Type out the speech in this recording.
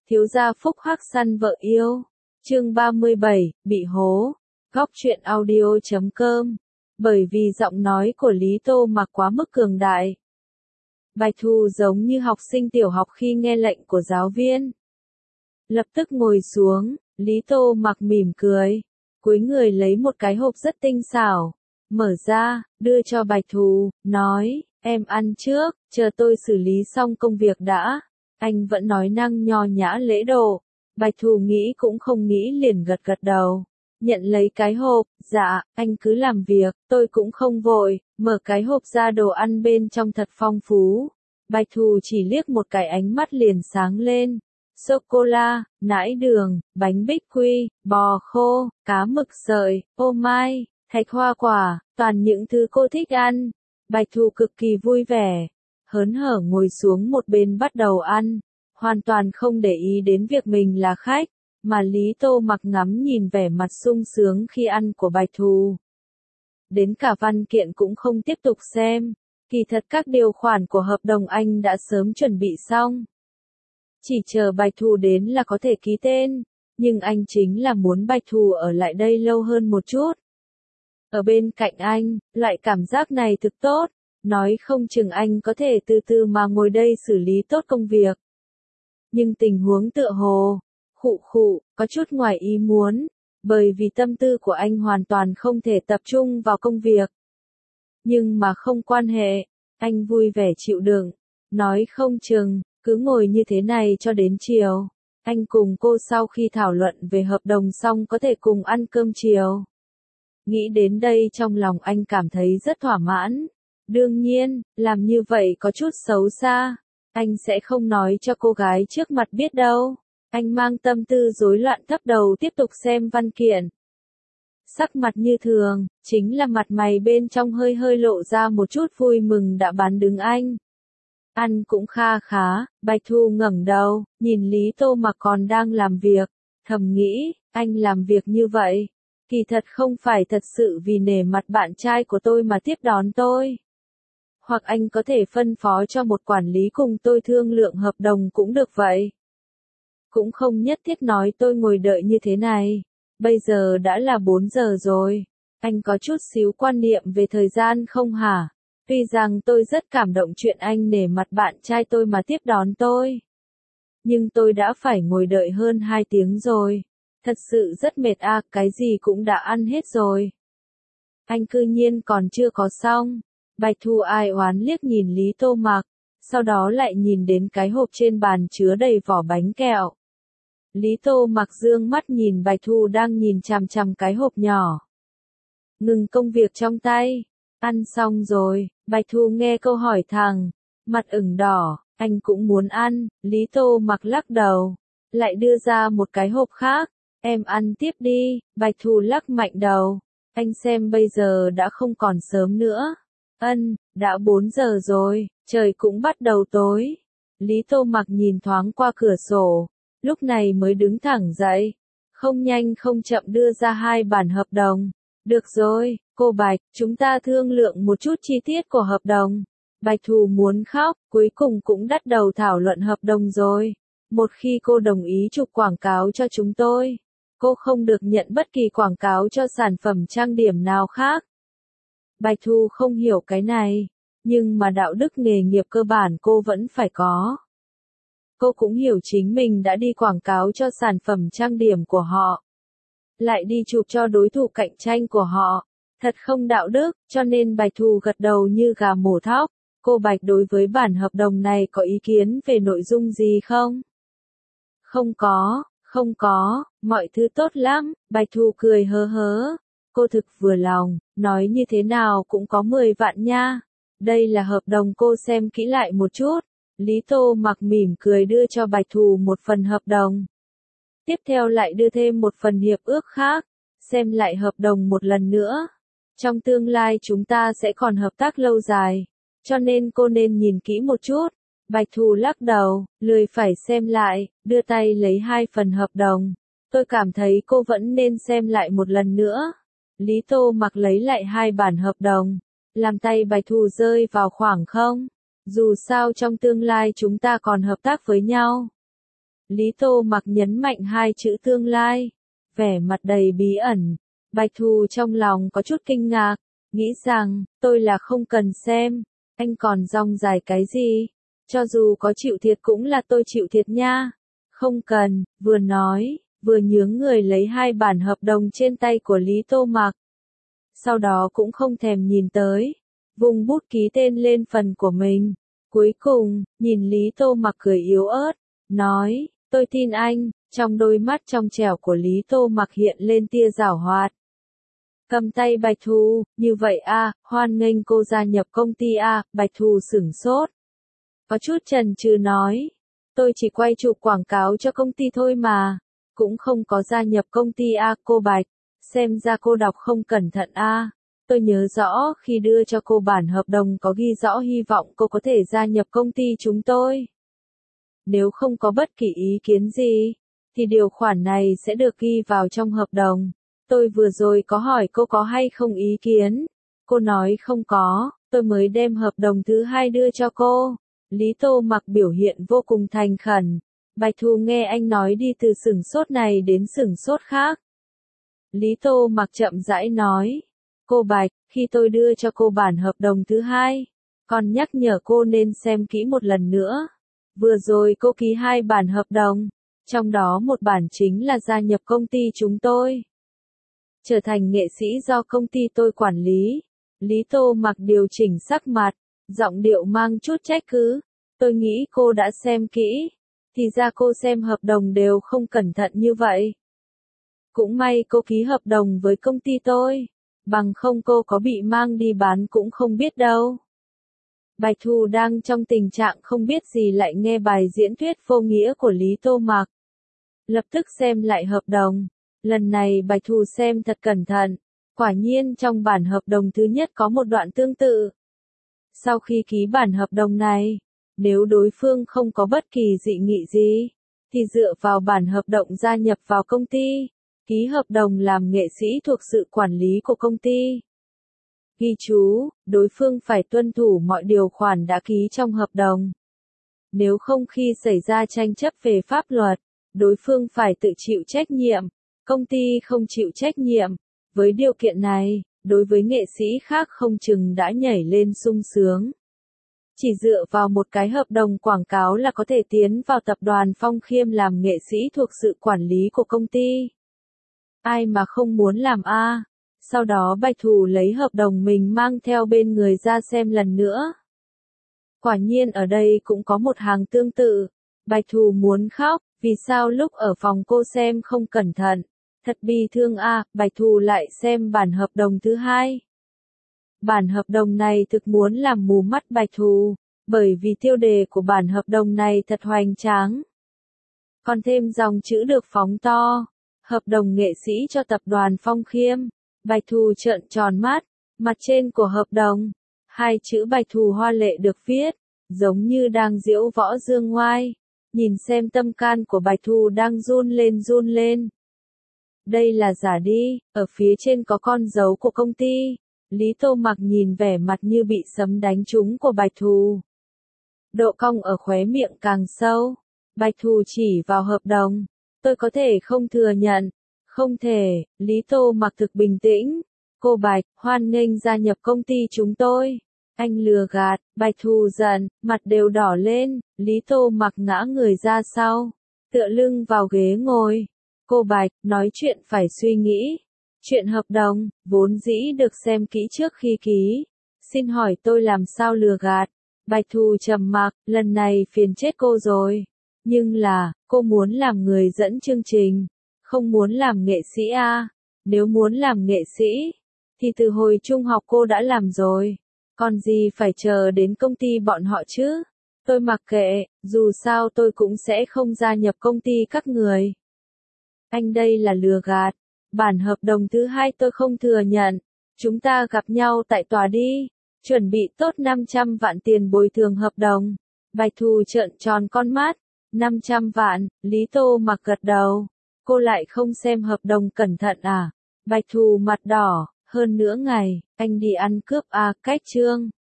Thiếu gia phúc hắc săn vợ yêu. Chương 37, bị hố. Góc truyện audio.com. Bởi vì giọng nói của Lý Tô Mặc quá mức cường đại. Bạch Thù giống như học sinh tiểu học khi nghe lệnh của giáo viên. Lập tức ngồi xuống, Lý Tô Mặc mỉm cười. Cúi người lấy một cái hộp rất tinh xảo. Mở ra, đưa cho Bạch Thù, nói, em ăn trước, chờ tôi xử lý xong công việc đã. Anh vẫn nói năng nho nhã lễ độ. Bạch Thù nghĩ cũng không nghĩ liền gật gật đầu. Nhận lấy cái hộp, dạ, anh cứ làm việc, tôi cũng không vội. Mở cái hộp ra, đồ ăn bên trong thật phong phú. Bạch Thù chỉ liếc một cái ánh mắt liền sáng lên. Sô-cô-la, nãi đường, bánh bích quy, bò khô, cá mực sợi, ô mai, thạch hoa quả, toàn những thứ cô thích ăn. Bạch Thù cực kỳ vui vẻ, hớn hở ngồi xuống một bên bắt đầu ăn, hoàn toàn không để ý đến việc mình là khách, mà Lý Tô Mặc ngắm nhìn vẻ mặt sung sướng khi ăn của Bạch Thù. Đến cả văn kiện cũng không tiếp tục xem, kỳ thật các điều khoản của hợp đồng anh đã sớm chuẩn bị xong. Chỉ chờ Bạch Thù đến là có thể ký tên, nhưng anh chính là muốn Bạch Thù ở lại đây lâu hơn một chút. Ở bên cạnh anh, loại cảm giác này thực tốt, nói không chừng anh có thể từ từ mà ngồi đây xử lý tốt công việc. Nhưng tình huống tựa hồ, có chút ngoài ý muốn, bởi vì tâm tư của anh hoàn toàn không thể tập trung vào công việc. Nhưng mà không quan hệ, anh vui vẻ chịu đựng, nói không chừng, cứ ngồi như thế này cho đến chiều. Anh cùng cô sau khi thảo luận về hợp đồng xong có thể cùng ăn cơm chiều. Nghĩ đến đây trong lòng anh cảm thấy rất thỏa mãn. Đương nhiên, làm như vậy có chút xấu xa. Anh sẽ không nói cho cô gái trước mặt biết đâu. Anh mang tâm tư rối loạn thấp đầu tiếp tục xem văn kiện. Sắc mặt như thường, chính là mặt mày bên trong hơi hơi lộ ra một chút vui mừng đã bán đứng anh. Ăn cũng kha khá, Bạch Thù ngẩng đầu, nhìn Lý Tô Mặc còn đang làm việc, thầm nghĩ, anh làm việc như vậy. Kỳ thật không phải thật sự vì nể mặt bạn trai của tôi mà tiếp đón tôi. Hoặc anh có thể phân phó cho một quản lý cùng tôi thương lượng hợp đồng cũng được vậy. Cũng không nhất thiết nói tôi ngồi đợi như thế này. Bây giờ đã là 4 giờ rồi. Anh có chút xíu quan niệm về thời gian không hả? Tuy rằng tôi rất cảm động chuyện anh nể mặt bạn trai tôi mà tiếp đón tôi. Nhưng tôi đã phải ngồi đợi hơn 2 tiếng rồi. Thật sự rất mệt à, cái gì cũng đã ăn hết rồi. Anh cư nhiên còn chưa có xong. Bạch Thù ai oán liếc nhìn Lý Tô Mặc, sau đó lại nhìn đến cái hộp trên bàn chứa đầy vỏ bánh kẹo. Lý Tô Mặc dương mắt nhìn Bạch Thù đang nhìn chằm chằm cái hộp nhỏ. Ngừng công việc trong tay. Ăn xong rồi, Bạch Thù nghe câu hỏi thẳng, mặt ửng đỏ, anh cũng muốn ăn. Lý Tô Mặc lắc đầu, lại đưa ra một cái hộp khác. Em ăn tiếp đi. Bạch Thù lắc mạnh đầu. Anh xem bây giờ đã không còn sớm nữa. Đã 4 giờ rồi, trời cũng bắt đầu tối. Lý Tô Mặc nhìn thoáng qua cửa sổ, lúc này mới đứng thẳng dậy. Không nhanh không chậm đưa ra 2 bản hợp đồng. Được rồi, cô Bạch, chúng ta thương lượng một chút chi tiết của hợp đồng. Bạch Thù muốn khóc, cuối cùng cũng bắt đầu thảo luận hợp đồng rồi. Một khi cô đồng ý chụp quảng cáo cho chúng tôi, cô không được nhận bất kỳ quảng cáo cho sản phẩm trang điểm nào khác. Bạch Thù không hiểu cái này, nhưng mà đạo đức nghề nghiệp cơ bản cô vẫn phải có. Cô cũng hiểu chính mình đã đi quảng cáo cho sản phẩm trang điểm của họ, lại đi chụp cho đối thủ cạnh tranh của họ. Thật không đạo đức, cho nên Bạch Thù gật đầu như gà mổ thóc. Cô Bạch đối với bản hợp đồng này có ý kiến về nội dung gì không? Không có, mọi thứ tốt lắm. Bạch Thù cười hớ hớ. Cô thực vừa lòng, nói như thế nào cũng có 10 vạn nha. Đây là hợp đồng, cô xem kỹ lại một chút. Lý Tô Mặc mỉm cười đưa cho Bạch Thù một phần hợp đồng. Tiếp theo lại đưa thêm một phần hiệp ước khác. Xem lại hợp đồng một lần nữa. Trong tương lai chúng ta sẽ còn hợp tác lâu dài, cho nên cô nên nhìn kỹ một chút. Bạch Thù lắc đầu, lười phải xem lại, đưa tay lấy 2 phần hợp đồng. Tôi cảm thấy cô vẫn nên xem lại một lần nữa. Lý Tô Mặc lấy lại 2 bản hợp đồng, làm tay Bạch Thù rơi vào khoảng không. Dù sao trong tương lai chúng ta còn hợp tác với nhau. Lý Tô Mặc nhấn mạnh hai chữ tương lai, vẻ mặt đầy bí ẩn. Bạch Thù trong lòng có chút kinh ngạc, nghĩ rằng, tôi là không cần xem, anh còn rong dài cái gì, cho dù có chịu thiệt cũng là tôi chịu thiệt nha. Không cần, vừa nói, vừa nhướng người lấy hai bản hợp đồng trên tay của Lý Tô Mặc. Sau đó cũng không thèm nhìn tới, vùng bút ký tên lên phần của mình. Cuối cùng, nhìn Lý Tô Mặc cười yếu ớt, nói, tôi tin anh. Trong đôi mắt trong trẻo của Lý Tô Mặc hiện lên tia giảo hoạt. Cầm tay Bạch Thù, như vậy à, hoan nghênh cô gia nhập công ty à, Bạch Thù sửng sốt. Có chút chần chừ nói, tôi chỉ quay chụp quảng cáo cho công ty thôi mà, cũng không có gia nhập công ty à, cô Bạch, xem ra cô đọc không cẩn thận à. Tôi nhớ rõ khi đưa cho cô bản hợp đồng có ghi rõ hy vọng cô có thể gia nhập công ty chúng tôi. Nếu không có bất kỳ ý kiến gì, thì điều khoản này sẽ được ghi vào trong hợp đồng. Tôi vừa rồi có hỏi cô có hay không ý kiến. Cô nói không có, tôi mới đem hợp đồng thứ hai đưa cho cô. Lý Tô Mặc biểu hiện vô cùng thành khẩn. Bạch Thù nghe anh nói đi từ sửng sốt này đến sửng sốt khác. Lý Tô Mặc chậm rãi nói. Cô Bạch, khi tôi đưa cho cô bản hợp đồng thứ hai, còn nhắc nhở cô nên xem kỹ một lần nữa. Vừa rồi cô ký hai bản hợp đồng, trong đó một bản chính là gia nhập công ty chúng tôi, trở thành nghệ sĩ do công ty tôi quản lý. Lý Tô Mặc điều chỉnh sắc mặt, giọng điệu mang chút trách cứ. Tôi nghĩ cô đã xem kỹ, thì ra cô xem hợp đồng đều không cẩn thận như vậy. Cũng may cô ký hợp đồng với công ty tôi, bằng không cô có bị mang đi bán cũng không biết đâu. Bạch Thù đang trong tình trạng không biết gì lại nghe bài diễn thuyết vô nghĩa của Lý Tô Mặc. Lập tức xem lại hợp đồng. Lần này Bạch Thù xem thật cẩn thận. Quả nhiên trong bản hợp đồng thứ nhất có một đoạn tương tự. Sau khi ký bản hợp đồng này, nếu đối phương không có bất kỳ dị nghị gì, thì dựa vào bản hợp đồng gia nhập vào công ty, ký hợp đồng làm nghệ sĩ thuộc sự quản lý của công ty. Ghi chú, đối phương phải tuân thủ mọi điều khoản đã ký trong hợp đồng. Nếu không khi xảy ra tranh chấp về pháp luật, đối phương phải tự chịu trách nhiệm, công ty không chịu trách nhiệm. Với điều kiện này, đối với nghệ sĩ khác không chừng đã nhảy lên sung sướng. Chỉ dựa vào một cái hợp đồng quảng cáo là có thể tiến vào tập đoàn Phong Khiêm làm nghệ sĩ thuộc sự quản lý của công ty. Ai mà không muốn làm a? Sau đó Bạch Thù lấy hợp đồng mình mang theo bên người ra xem lần nữa. Quả nhiên ở đây cũng có một hàng tương tự. Bạch Thù muốn khóc, vì sao lúc ở phòng cô xem không cẩn thận. Thật bi thương a, Bạch Thù lại xem bản hợp đồng thứ hai. Bản hợp đồng này thực muốn làm mù mắt Bạch Thù, bởi vì tiêu đề của bản hợp đồng này thật hoành tráng. Còn thêm dòng chữ được phóng to, hợp đồng nghệ sĩ cho tập đoàn Phong Khiêm. Bạch Thù trợn tròn mắt, mặt trên của hợp đồng, hai chữ Bạch Thù hoa lệ được viết, giống như đang diễu võ dương ngoai. Nhìn xem tâm can của Bạch Thù đang run lên run lên. Đây là giả đi, ở phía trên có con dấu của công ty. Lý Tô Mặc nhìn vẻ mặt như bị sấm đánh trúng của Bạch Thù. Độ cong ở khóe miệng càng sâu. Bạch Thù chỉ vào hợp đồng. Tôi có thể không thừa nhận. Không thể, Lý Tô Mặc thực bình tĩnh. Cô Bạch, hoan nghênh gia nhập công ty chúng tôi. Anh lừa gạt, Bạch Thù giận, mặt đều đỏ lên. Lý Tô Mặc ngã người ra sau, tựa lưng vào ghế ngồi. Cô Bạch, nói chuyện phải suy nghĩ. Chuyện hợp đồng, vốn dĩ được xem kỹ trước khi ký. Xin hỏi tôi làm sao lừa gạt? Bạch Thù trầm mặc, lần này phiền chết cô rồi. Nhưng là, cô muốn làm người dẫn chương trình, không muốn làm nghệ sĩ à? Nếu muốn làm nghệ sĩ, thì từ hồi trung học cô đã làm rồi. Còn gì phải chờ đến công ty bọn họ chứ? Tôi mặc kệ, dù sao tôi cũng sẽ không gia nhập công ty các người. Anh đây là lừa gạt. Bản hợp đồng thứ hai tôi không thừa nhận. Chúng ta gặp nhau tại tòa đi. Chuẩn bị tốt 500 vạn tiền bồi thường hợp đồng. Bạch Thù trợn tròn con mắt. 500 vạn, Lý Tô Mặc gật đầu. Cô lại không xem hợp đồng cẩn thận à? Bạch Thù mặt đỏ, hơn nửa ngày, anh đi ăn cướp à, cách chương.